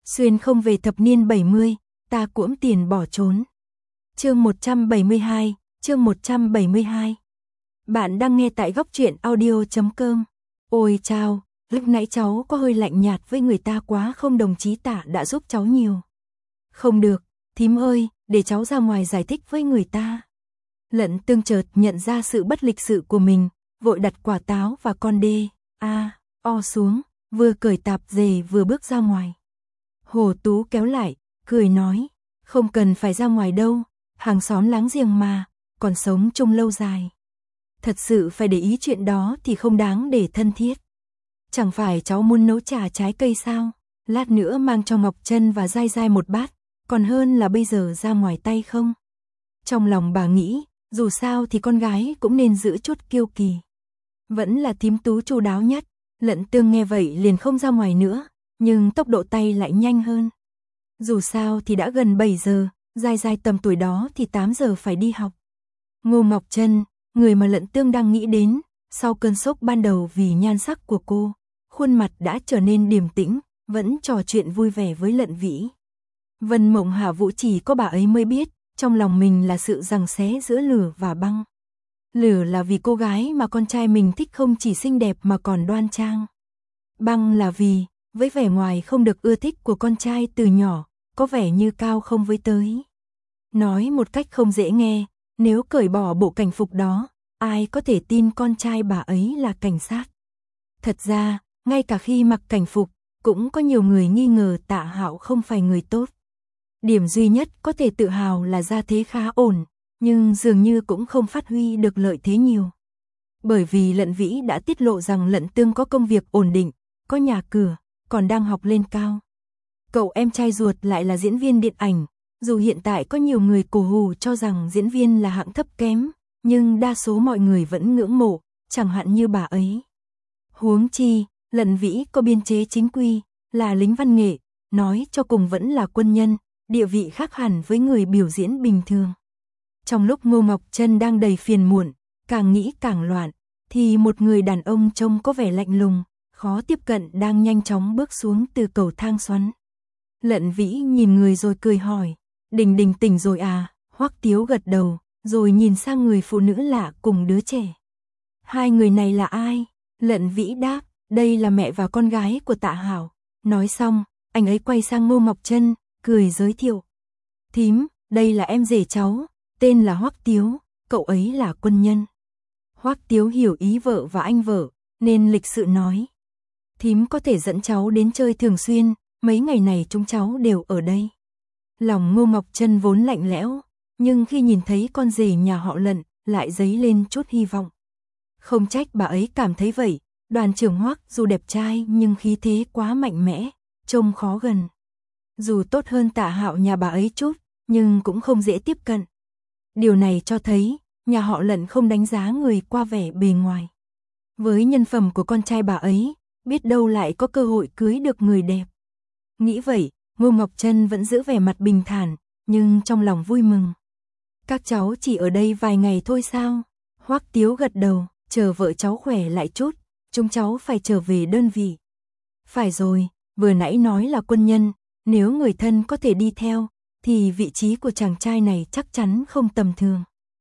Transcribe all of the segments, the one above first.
Xuyên không về thập niên 70, ta cuỗm tiền bỏ trốn. Chương 172, chương 172. Bạn đang nghe tại góc truyện audio.com. Ôi chao, lúc nãy cháu có hơi lạnh nhạt với người ta quá không, đồng chí Tạ đã giúp cháu nhiều. Không được, thím ơi, để cháu ra ngoài giải thích với người ta. Lận Tương chợt nhận ra sự bất lịch sự của mình, vội đặt quả táo và con đê, o xuống, vừa cởi tạp dề vừa bước ra ngoài. Hồ Tú kéo lại, cười nói, không cần phải ra ngoài đâu, hàng xóm láng giềng mà, còn sống chung lâu dài. Thật sự phải để ý chuyện đó thì không đáng để thân thiết. Chẳng phải cháu muốn nấu trà trái cây sao, lát nữa mang cho Ngọc Trân và Giai Giai một bát, còn hơn là bây giờ ra ngoài tay không. Trong lòng bà nghĩ, dù sao thì con gái cũng nên giữ chút kiêu kỳ. Vẫn là thím Tú chu đáo nhất. Lận Tương nghe vậy liền không ra ngoài nữa, nhưng tốc độ tay lại nhanh hơn. Dù sao thì đã gần 7 giờ, Giai Giai tầm tuổi đó thì 8 giờ phải đi học. Ngô Ngọc Trân, người mà Lận Tương đang nghĩ đến, sau cơn sốc ban đầu vì nhan sắc của cô, khuôn mặt đã trở nên điềm tĩnh, vẫn trò chuyện vui vẻ với Lận Vĩ. Vân Mộng Hạ Vũ chỉ có bà ấy mới biết, trong lòng mình là sự giằng xé giữa lửa và băng. Lửa là vì cô gái mà con trai mình thích không chỉ xinh đẹp mà còn đoan trang. Băng là vì, với vẻ ngoài không được ưa thích của con trai từ nhỏ, có vẻ như cao không với tới. Nói một cách không dễ nghe, nếu cởi bỏ bộ cảnh phục đó, ai có thể tin con trai bà ấy là cảnh sát. Thật ra, ngay cả khi mặc cảnh phục, cũng có nhiều người nghi ngờ Tạ Hạo không phải người tốt. Điểm duy nhất có thể tự hào là gia thế khá ổn, nhưng dường như cũng không phát huy được lợi thế nhiều. Bởi vì Lận Vĩ đã tiết lộ rằng Lận Tương có công việc ổn định, có nhà cửa, còn đang học lên cao. Cậu em trai ruột lại là diễn viên điện ảnh, dù hiện tại có nhiều người cổ hủ cho rằng diễn viên là hạng thấp kém, nhưng đa số mọi người vẫn ngưỡng mộ, chẳng hạn như bà ấy. Huống chi, Lận Vĩ có biên chế chính quy, là lính văn nghệ, nói cho cùng vẫn là quân nhân, địa vị khác hẳn với người biểu diễn bình thường. Trong lúc Ngô Ngọc Trân đang đầy phiền muộn, càng nghĩ càng loạn, thì một người đàn ông trông có vẻ lạnh lùng, khó tiếp cận đang nhanh chóng bước xuống từ cầu thang xoắn. Lận Vĩ nhìn người rồi cười hỏi, Đình Đình tỉnh rồi à? Hoắc Tiếu gật đầu, rồi nhìn sang người phụ nữ lạ cùng đứa trẻ. Hai người này là ai? Lận Vĩ đáp, đây là mẹ và con gái của Tạ Hảo. Nói xong, anh ấy quay sang Ngô Ngọc Trân, cười giới thiệu. Thím, đây là em rể cháu, tên là Hoắc Tiếu, cậu ấy là quân nhân. Hoắc Tiếu hiểu ý vợ và anh vợ, nên lịch sự nói. Thím có thể dẫn cháu đến chơi thường xuyên, mấy ngày này chúng cháu đều ở đây. Lòng Ngô Ngọc Trân vốn lạnh lẽo, nhưng khi nhìn thấy con rể nhà họ Lận, lại dấy lên chút hy vọng. Không trách bà ấy cảm thấy vậy, đoàn trưởng Hoắc dù đẹp trai nhưng khí thế quá mạnh mẽ, trông khó gần. Dù tốt hơn Tạ Hạo nhà bà ấy chút, nhưng cũng không dễ tiếp cận. Điều này cho thấy, nhà họ Lận không đánh giá người qua vẻ bề ngoài. Với nhân phẩm của con trai bà ấy, biết đâu lại có cơ hội cưới được người đẹp. Nghĩ vậy, Ngô Ngọc Trân vẫn giữ vẻ mặt bình thản, nhưng trong lòng vui mừng. Các cháu chỉ ở đây vài ngày thôi sao? Hoắc Tiếu gật đầu, chờ vợ cháu khỏe lại chút, chúng cháu phải trở về đơn vị. Phải rồi, vừa nãy nói là quân nhân, nếu người thân có thể đi theo, thì vị trí của chàng trai này chắc chắn không tầm thường.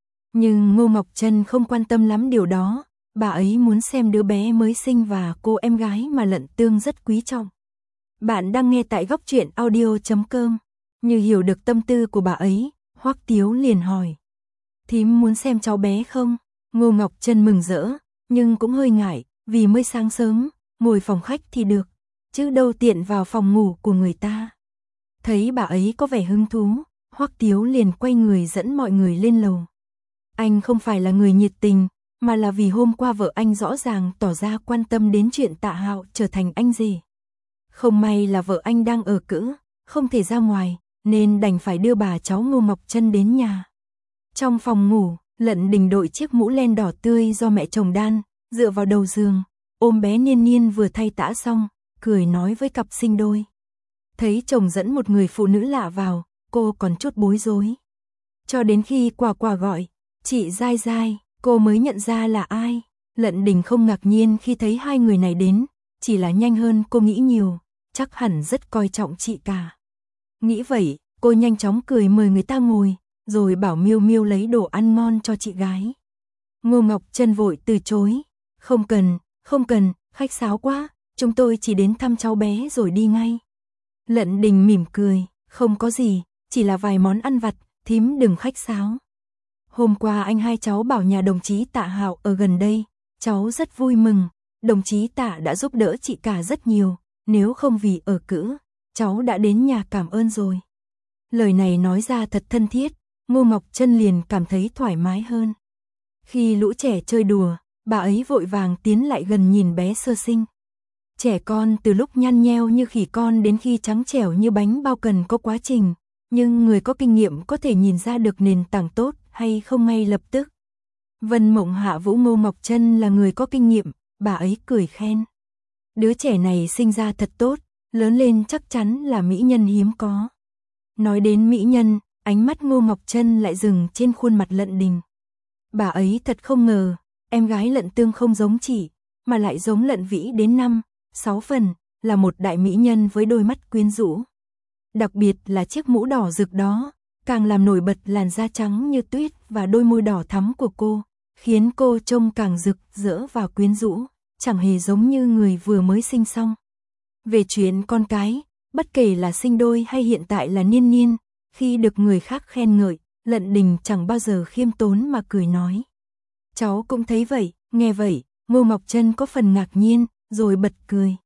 Nhưng Ngô Ngọc Trân không quan tâm lắm điều đó, bà ấy muốn xem đứa bé mới sinh và cô em gái mà Lận Tương rất quý trọng. Bạn đang nghe tại góc truyện audio.com. Như hiểu được tâm tư của bà ấy, Hoắc Tiếu liền hỏi. Thím muốn xem cháu bé không? Ngô Ngọc Trân mừng rỡ, nhưng cũng hơi ngại, vì mới sáng sớm, ngồi phòng khách thì được, chứ đâu tiện vào phòng ngủ của người ta. Thấy bà ấy có vẻ hứng thú, Hoắc Tiếu liền quay người dẫn mọi người lên lầu. Anh không phải là người nhiệt tình, mà là vì hôm qua vợ anh rõ ràng tỏ ra quan tâm đến chuyện Tạ Hạo trở thành anh rể. Không may là vợ anh đang ở cữ, không thể ra ngoài, nên đành phải đưa bà cháu Ngô Ngọc Trân đến nhà. Trong phòng ngủ, Lận Đình đội chiếc mũ len đỏ tươi do mẹ chồng đan, dựa vào đầu giường, ôm bé Niên Niên vừa thay tã xong, cười nói với cặp sinh đôi. Thấy chồng dẫn một người phụ nữ lạ vào, cô còn chút bối rối. Cho đến khi Quả Quả gọi, chị Giai Giai, cô mới nhận ra là ai. Lận Đình không ngạc nhiên khi thấy hai người này đến, chỉ là nhanh hơn cô nghĩ nhiều. chắc hẳn rất coi trọng chị cả. Nghĩ vậy, cô nhanh chóng cười mời người ta ngồi, rồi bảo Miêu Miêu lấy đồ ăn ngon cho chị gái. Ngô Ngọc Trân vội từ chối. Không cần, khách sáo quá, chúng tôi chỉ đến thăm cháu bé rồi đi ngay. Lận Đình mỉm cười, không có gì, chỉ là vài món ăn vặt, thím đừng khách sáo. Hôm qua anh hai cháu bảo nhà đồng chí Tạ Hạo ở gần đây, cháu rất vui mừng, đồng chí Tạ đã giúp đỡ chị cả rất nhiều, nếu không vì ở cữ, cháu đã đến nhà cảm ơn rồi. Lời này nói ra thật thân thiết, Ngô Ngọc Trân liền cảm thấy thoải mái hơn. Khi lũ trẻ chơi đùa, bà ấy vội vàng tiến lại gần nhìn bé sơ sinh. Trẻ con từ lúc nhăn nheo như khỉ con đến khi trắng trẻo như bánh bao cần có quá trình, nhưng người có kinh nghiệm có thể nhìn ra được nền tảng tốt hay không ngay lập tức. Vân Mộng hạ vũ Ngô Ngọc Trân là người có kinh nghiệm, bà ấy cười khen. Đứa trẻ này sinh ra thật tốt, lớn lên chắc chắn là mỹ nhân hiếm có. Nói đến mỹ nhân, ánh mắt Ngô Ngọc Trân lại dừng trên khuôn mặt Lận Đình. Bà ấy thật không ngờ, em gái Lận Tương không giống chị, mà lại giống Lận Vĩ đến 5-6 phần, là một đại mỹ nhân với đôi mắt quyến rũ. Đặc biệt là chiếc mũ đỏ rực đó, càng làm nổi bật làn da trắng như tuyết và đôi môi đỏ thắm của cô, khiến cô trông càng rực rỡ và quyến rũ, chẳng hề giống như người vừa mới sinh xong. Về chuyện con cái, bất kể là sinh đôi hay hiện tại là niên niên, khi được người khác khen ngợi, Lận Đình chẳng bao giờ khiêm tốn mà cười nói. Cháu cũng thấy vậy, nghe vậy, Ngô Ngọc Trân có phần ngạc nhiên, rồi bật cười.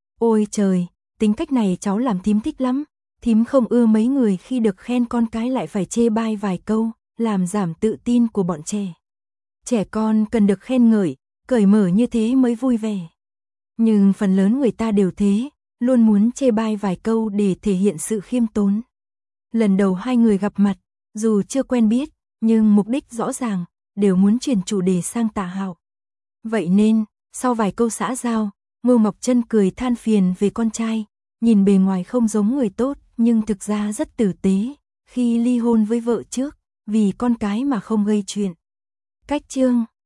Ôi trời, tính cách này cháu làm thím thích lắm, thím không ưa mấy người khi được khen con cái lại phải chê bai vài câu, làm giảm tự tin của bọn trẻ. Trẻ con cần được khen ngợi, cởi mở như thế mới vui vẻ. Nhưng phần lớn người ta đều thế, luôn muốn chê bai vài câu để thể hiện sự khiêm tốn. Lần đầu hai người gặp mặt, dù chưa quen biết, nhưng mục đích rõ ràng, đều muốn chuyển chủ đề sang Tạ Hạo. Vậy nên, sau vài câu xã giao, Ngô Ngọc Trân cười than phiền về con trai, nhìn bề ngoài không giống người tốt, nhưng thực ra rất tử tế, khi ly hôn với vợ trước, vì con cái mà không gây chuyện. Cách chương